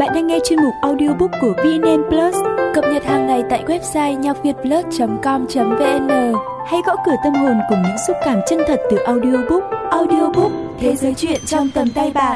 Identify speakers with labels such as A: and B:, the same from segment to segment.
A: Bạn đang nghe chuyên mục audiobook của VNN Plus, cập nhật hàng ngày tại website nhocvietplus.com.vn. Hãy gõ cửa tâm hồn cùng những xúc cảm chân thật từ audiobook. Audiobook, thế giới truyện trong tầm tay bạn.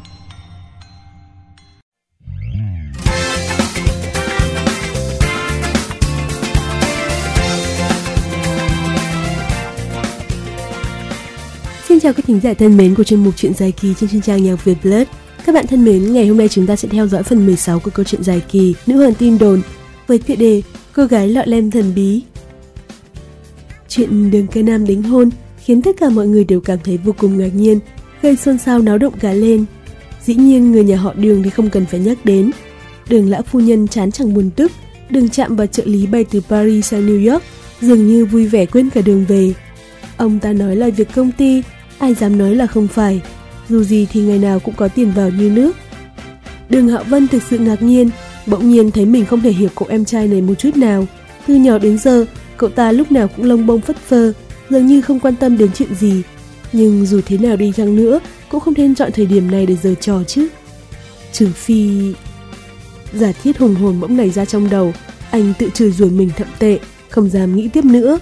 B: Xin chào các thính giả thân mến của chuyên mục truyện dài kỳ trên trang Nhạc Việt Plus. Các bạn thân mến, ngày hôm nay chúng ta sẽ theo dõi phần 16 của câu chuyện dài kỳ Nữ hoàng tin đồn với tựa đề Cô gái lọ lem thần bí. Chuyện Đường Ca Nam đính hôn khiến tất cả mọi người đều cảm thấy vô cùng ngạc nhiên, gây xôn xao náo động cả lên. Dĩ nhiên người nhà họ Đường thì không cần phải nhắc đến. Đường lão phu nhân chán chẳng buồn tức, Đường Trạm và trợ lý bay từ Paris sang New York dường như vui vẻ quên cả đường về. Ông ta nói là việc công ty, ai dám nói là không phải, dù gì thì ngày nào cũng có tiền vào như nước. Đường Hạo Vân thực sự ngạc nhiên, bỗng nhiên thấy mình không thể hiểu cậu em trai này một chút nào. Từ nhỏ đến giờ, cậu ta lúc nào cũng lông bông phất phơ, dường như không quan tâm đến chuyện gì. Nhưng dù thế nào đi chăng nữa, cũng không nên chọn thời điểm này để giở trò chứ. Trừ phi... Giả thiết hùng hồn bỗng nảy ra trong đầu, anh tự chửi rủa mình thậm tệ, không dám nghĩ tiếp nữa.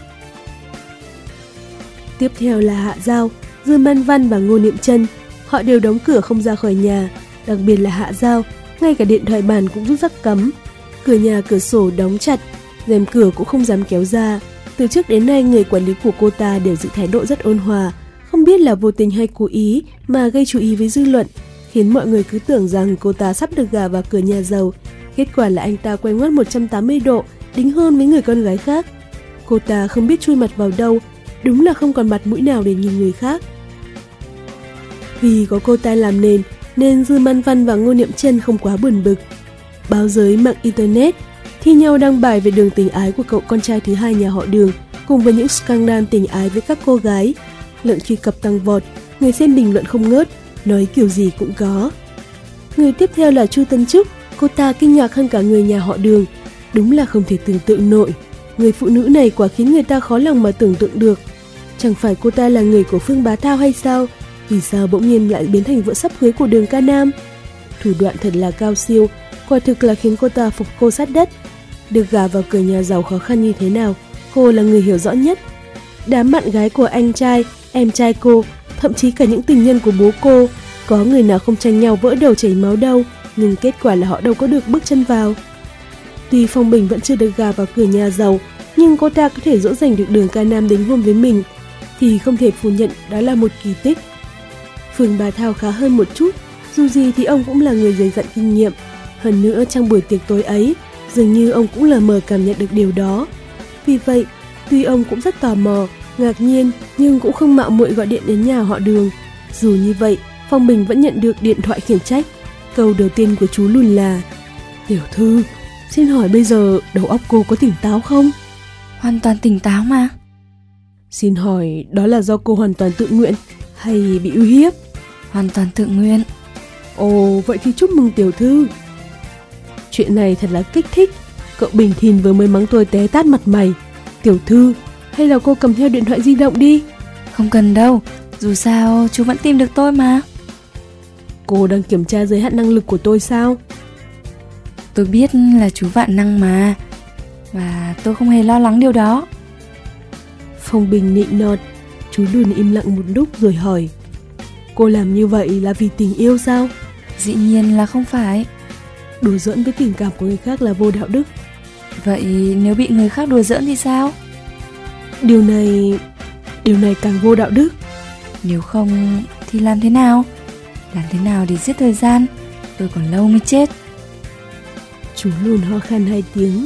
B: Tiếp theo là Hạ Giao, Dương Man Văn và Ngô Niệm Chân. Họ đều đóng cửa không ra khỏi nhà, đặc biệt là Hạ Giao, ngay cả điện thoại bàn cũng rút rắc cấm. Cửa nhà cửa sổ đóng chặt, rèm cửa cũng không dám kéo ra. Từ trước đến nay người quản lý của cô ta đều giữ thái độ rất ôn hòa, không biết là vô tình hay cố ý mà gây chú ý với dư luận, khiến mọi người cứ tưởng rằng cô ta sắp được gả vào cửa nhà giàu. Kết quả là anh ta quay ngoắt 180 độ, đính hôn với người con gái khác. Cô ta không biết chui mặt vào đâu, đúng là không còn mặt mũi nào để nhìn người khác. Vì có cô ta làm nền nên Dư Man Văn và Ngô Niệm Chân không quá buồn bực. Báo giới mạng internet thi nhau đăng bài về đường tình ái của cậu con trai thứ hai nhà họ Đường, cùng với những scandal tình ái với các cô gái. Lượng truy cập tăng vọt, người xem bình luận không ngớt, nói kiểu gì cũng có. Người tiếp theo là Chu Tân Trúc, cô ta kinh ngạc hơn cả người nhà họ Đường. Đúng là không thể tưởng tượng nổi, người phụ nữ này quả khiến người ta khó lòng mà tưởng tượng được. Chẳng phải cô ta là người của Phương Bá Thao hay sao? Vì sao bỗng nhiên lại biến thành vợ sắp cưới của Đường Ca Nam? Thủ đoạn thật là cao siêu, quả thực là khiến cô ta phục cô sát đất. Được gả vào cửa nhà giàu khó khăn như thế nào, cô là người hiểu rõ nhất. Đám bạn gái của anh trai, em trai cô, thậm chí cả những tình nhân của bố cô, có người nào không tranh nhau vỡ đầu chảy máu đâu, nhưng kết quả là họ đâu có được bước chân vào. Tuy Phong Bình vẫn chưa được gả vào cửa nhà giàu, nhưng cô ta có thể dỗ dành được Đường Ca Nam đính hôn với mình, thì không thể phủ nhận đó là một kỳ tích. Phương Bá Thao khá hơn một chút, dù gì thì ông cũng là người dày dặn kinh nghiệm. Hơn nữa trong buổi tiệc tối ấy, dường như ông cũng lờ mờ cảm nhận được điều đó. Vì vậy, tuy ông cũng rất tò mò, ngạc nhiên, nhưng cũng không mạo muội gọi điện đến nhà họ Đường. Dù như vậy, Phong Bình vẫn nhận được điện thoại khiển trách. Câu đầu tiên của chú Lùn là: "Tiểu thư, xin hỏi bây giờ đầu óc cô có tỉnh táo không?"
C: "Hoàn toàn tỉnh táo mà."
B: "Xin hỏi đó là do cô hoàn toàn tự nguyện hay bị uy hiếp?"
C: "Hoàn toàn tự nguyện."
B: "Ồ, vậy thì chúc mừng tiểu thư." "Chuyện này thật là kích thích. Cậu Bình Thìn vừa mới mắng tôi té tát mặt mày. Tiểu thư, hay là cô cầm theo điện thoại di động đi?"
C: "Không cần đâu, dù sao chú vẫn tìm được tôi mà."
B: "Cô đang kiểm tra giới hạn năng lực của tôi sao?"
C: "Tôi biết là chú vạn năng mà, và tôi không hề lo lắng điều đó."
B: Phong Bình nịnh nọt. Chú Lùn im lặng một lúc rồi hỏi: "Cô làm như vậy là vì tình yêu sao?"
C: "Dĩ nhiên là không phải."
B: "Đùa giỡn với tình cảm của người khác là vô đạo đức."
C: "Vậy nếu bị người khác đùa giỡn thì sao?"
B: Điều này càng vô đạo đức."
C: "Nếu không thì làm thế nào? Làm thế nào để giết thời gian? Tôi còn lâu mới chết."
B: Chú Lùn ho khan 2 tiếng.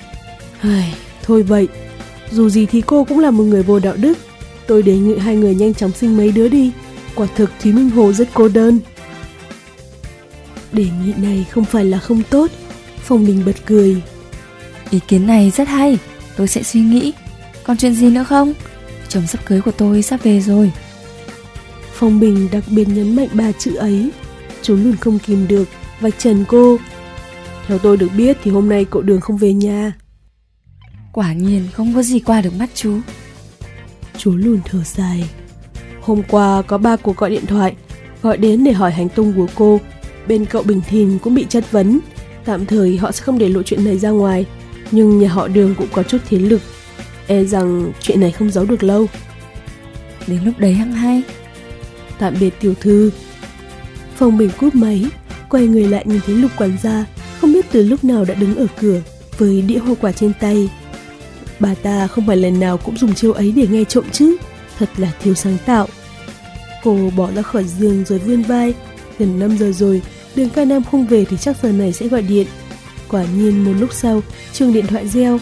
B: Thôi vậy, dù gì thì cô cũng là một người vô đạo đức. Tôi đề nghị hai người nhanh chóng sinh mấy đứa đi. Quả thực Thúy Minh Hồ rất cô đơn." Đề nghị này không phải là không tốt. Phong Bình bật cười.
C: "Ý kiến này rất hay, tôi sẽ suy nghĩ. Còn chuyện gì nữa không? Chồng sắp cưới của tôi sắp về rồi."
B: Phong Bình đặc biệt nhấn mạnh 3 chữ ấy. Chú Lùn không kìm được, vạch trần cô. "Theo tôi được biết thì hôm nay cậu Đường không về nhà."
C: "Quả nhiên không có gì qua được mắt chú."
B: Chú Lùn thở dài. "Hôm qua có 3 cuộc gọi điện thoại, gọi đến để hỏi hành tung của cô. Bên cậu Bình Thìn cũng bị chất vấn. Tạm thời họ sẽ không để lộ chuyện này ra ngoài, nhưng nhà họ Đường cũng có chút thế lực. E rằng chuyện này không giấu được lâu.
C: Đến lúc đấy hẵng hay.
B: Tạm biệt tiểu thư. Phong Bình cúp máy, quay người lại nhìn thấy Lục quản gia không biết từ lúc nào đã đứng ở cửa với đĩa hoa quả trên tay. Bà ta không phải lần nào cũng dùng chiêu ấy để nghe trộm chứ, thật là thiếu sáng tạo. Cô bỏ ra khỏi giường rồi vươn vai. Gần 5 giờ rồi, Đường Ca Nam không về thì chắc giờ này sẽ gọi điện. Quả nhiên một lúc sau, chuông điện thoại reo.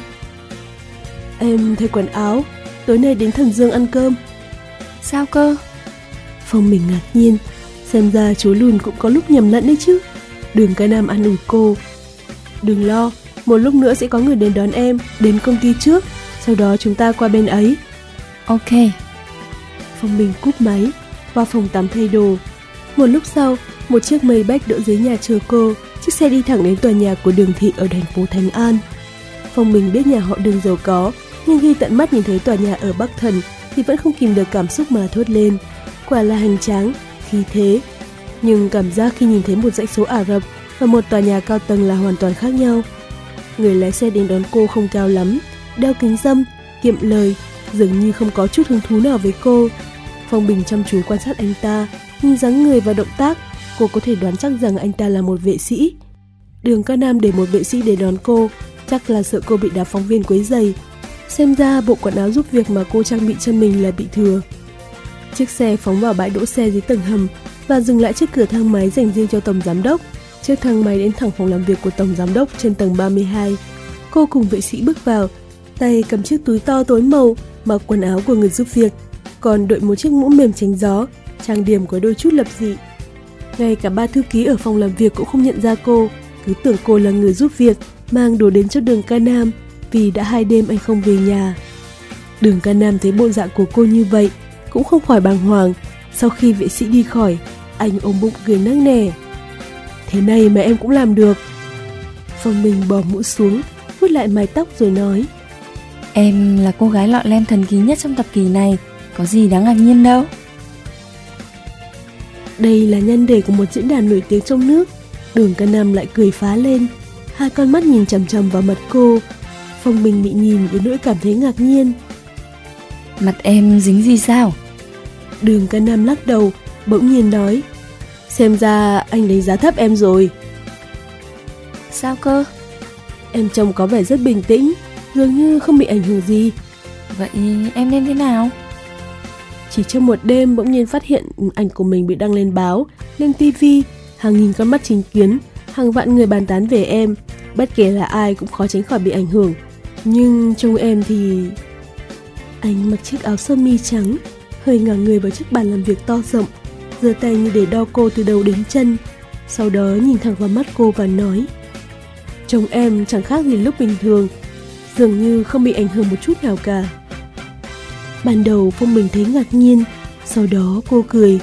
B: Em thay quần áo, tối nay đến Thần Dương ăn cơm.
C: Sao cơ?
B: Phong Bình ngạc nhiên, xem ra chú Lùn cũng có lúc nhầm lẫn đấy chứ. Đường Ca Nam an ủi cô. Đừng lo, một lúc nữa sẽ có người đến đón em, đến công ty trước, sau đó chúng ta qua bên ấy.
C: Ok.
B: Phong Bình cúp máy, vào phòng tắm thay đồ. Một lúc sau, một chiếc Maybach đỗ dưới nhà chờ cô. Chiếc xe đi thẳng đến tòa nhà của Đường thị ở thành phố Thánh An. Phong Bình biết nhà họ Đường giàu có, nhưng khi tận mắt nhìn thấy tòa nhà ở Bắc Thần thì vẫn không kìm được cảm xúc mà thốt lên. Quả là hoành tráng, khí thế. Nhưng cảm giác khi nhìn thấy một dãy số Ả Rập và một tòa nhà cao tầng là hoàn toàn khác nhau. Người lái xe đến đón cô không cao lắm, đeo kính râm, kiệm lời, dường như không có chút hứng thú nào với cô. Phong Bình chăm chú quan sát anh ta, nhìn dáng người và động tác, cô có thể đoán chắc rằng anh ta là một vệ sĩ. Đường Ca Nam để một vệ sĩ để đón cô, chắc là sợ cô bị đám phóng viên quấy rầy. Xem ra bộ quần áo giúp việc mà cô trang bị cho mình là bị thừa. Chiếc xe phóng vào bãi đỗ xe dưới tầng hầm và dừng lại trước cửa thang máy dành riêng cho tổng giám đốc. Chiếc thang máy đến thẳng phòng làm việc của tổng giám đốc trên tầng 32. Cô cùng vệ sĩ bước vào, tay cầm chiếc túi to tối màu, mặc quần áo của người giúp việc, còn đội một chiếc mũ mềm tránh gió, trang điểm có đôi chút lập dị. Ngay cả ba thư ký ở phòng làm việc cũng không nhận ra cô, cứ tưởng cô là người giúp việc, mang đồ đến cho Đường Ca Nam, vì đã 2 đêm anh không về nhà. Đường Ca Nam thấy bộ dạng của cô như vậy, cũng không khỏi bàng hoàng. Sau khi vệ sĩ đi khỏi, anh ôm bụng cười nắc nẻ. Thế này mà em cũng làm được. Phong Bình bỏ mũ xuống, vuốt lại mái tóc rồi nói.
C: Em là cô gái lọ lem thần kỳ nhất trong thập kỷ này, có gì đáng ngạc nhiên đâu.
B: Đây là nhan đề của một diễn đàn nổi tiếng trong nước. Đường Ca Nam lại cười phá lên, hai con mắt nhìn chằm chằm vào mặt cô. Phong Bình bị nhìn đến nỗi cảm thấy ngạc nhiên.
C: Mặt em dính gì sao?
B: Đường Ca Nam lắc đầu, bỗng nhiên nói. Xem ra anh đánh giá thấp em rồi.
C: Sao cơ?
B: Em trông có vẻ rất bình tĩnh, dường như không bị ảnh hưởng gì.
C: Vậy em nên thế nào?
B: Chỉ trong một đêm bỗng nhiên phát hiện ảnh của mình bị đăng lên báo, lên tivi, hàng nghìn con mắt chứng kiến, hàng vạn người bàn tán về em. Bất kể là ai cũng khó tránh khỏi bị ảnh hưởng. Nhưng trông em thì... Anh mặc chiếc áo sơ mi trắng, hơi ngả người vào chiếc bàn làm việc to rộng, giơ tay như để đo cô từ đầu đến chân. Sau đó nhìn thẳng vào mắt cô và nói. Trông em chẳng khác gì lúc bình thường, dường như không bị ảnh hưởng một chút nào cả. Ban đầu Phong Bình thấy ngạc nhiên, sau đó cô cười.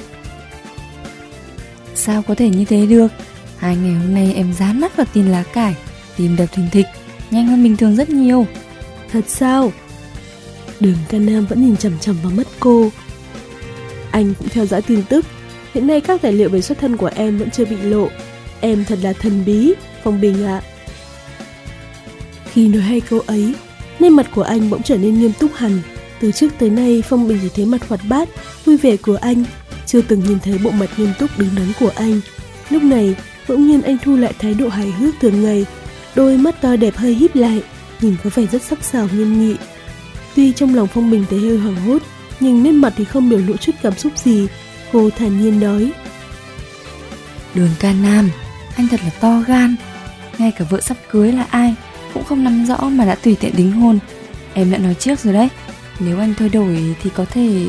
C: Sao có thể như thế được? 2 ngày hôm nay em dán mắt vào tin lá cải, tim đập thình thịch, nhanh hơn bình thường rất nhiều.
B: Thật sao? Đường Ca Nam vẫn nhìn chằm chằm vào mắt cô. Anh cũng theo dõi tin tức. Hiện nay các tài liệu về xuất thân của em vẫn chưa bị lộ. Em thật là thần bí, Phong Bình ạ. Khi nói hai câu ấy, nét mặt của anh bỗng trở nên nghiêm túc hẳn. Từ trước tới nay Phong Bình chỉ thấy mặt hoạt bát, vui vẻ của anh, chưa từng nhìn thấy bộ mặt nghiêm túc đứng đắn của anh. Lúc này bỗng nhiên anh thu lại thái độ hài hước thường ngày, đôi mắt to đẹp hơi híp lại, nhìn có vẻ rất sắc sảo nghiêm nghị. Tuy trong lòng Phong Bình thấy hơi hoảng hốt, nhưng nét mặt thì không biểu lộ chút cảm xúc gì. Cô thản nhiên nói.
C: Đường Ca Nam, anh thật là to gan. Ngay cả vợ sắp cưới là ai cũng không nắm rõ mà đã tùy tiện đính hôn. Em đã nói trước rồi đấy, nếu anh thay đổi thì có thể...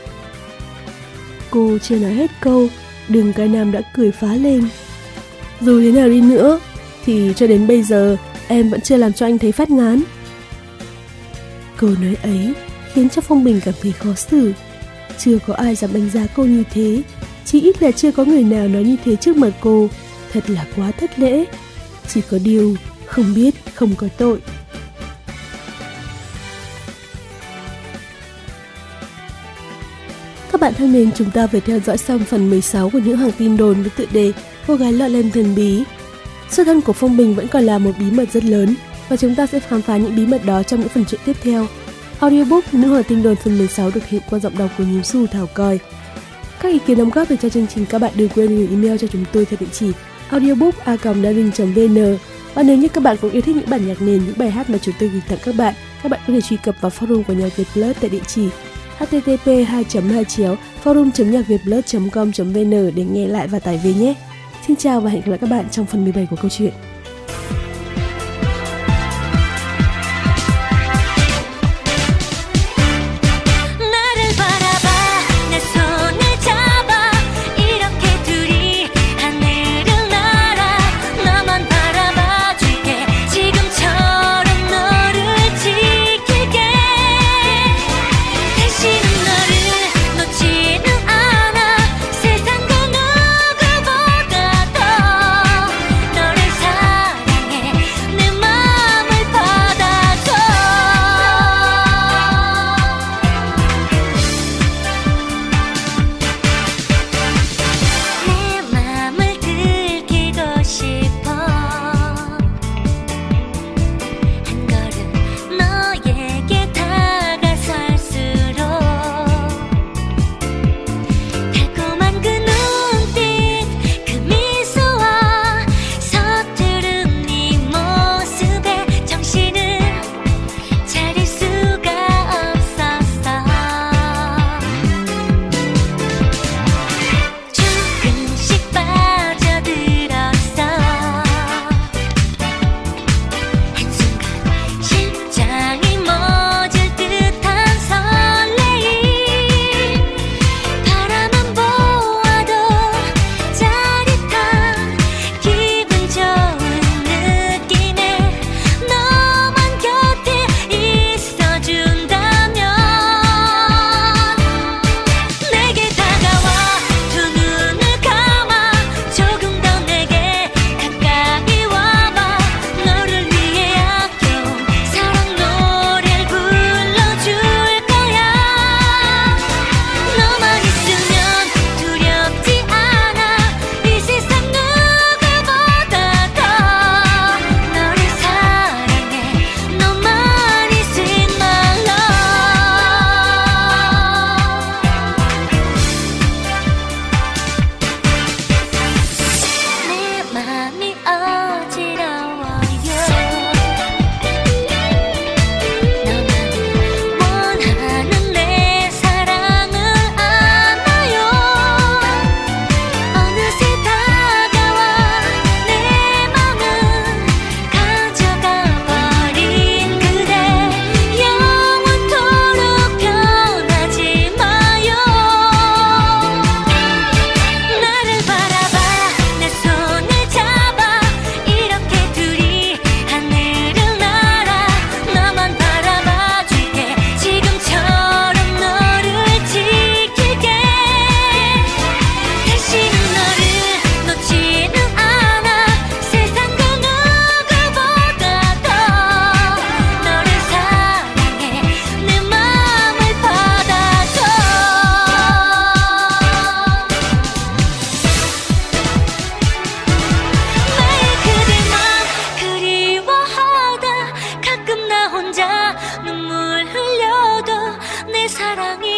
B: Cô chưa nói hết câu, Đường Ca Nam đã cười phá lên. Dù thế nào đi nữa thì cho đến bây giờ em vẫn chưa làm cho anh thấy phát ngán. Câu nói ấy khiến cho Phong Bình cảm thấy khó xử. Chưa có ai dám đánh giá cô như thế, chỉ ít là chưa có người nào nói như thế trước mặt cô. Thật là quá thất lễ. Chỉ có điều không biết không có tội. Các bạn thân mến, chúng ta vừa theo dõi xong phần 16 của những hàng tin đồn với tựa đề cô gái lọ lem thần bí. Xuất thân của Phong Bình vẫn còn là một bí mật rất lớn và chúng ta sẽ khám phá những bí mật đó trong những phần truyện tiếp theo. Audiobook Nữ hoàng tinh đồn phần 16 được hiện qua giọng đọc của Nhím Xù Thảo Coi. Các ý kiến đóng góp về cho chương trình các bạn đừng quên gửi email cho chúng tôi theo địa chỉ audiobook@daring.vn. Và nếu như các bạn cũng yêu thích những bản nhạc nền, những bài hát mà chúng tôi gửi tặng các bạn có thể truy cập vào forum của Nhạc Việt Plus tại địa chỉ http://forum.nhacvietplus.com.vn để nghe lại và tải về nhé. Xin chào và hẹn gặp lại các bạn trong phần 17 của câu chuyện.
D: 눈물 흘려도 내 사랑이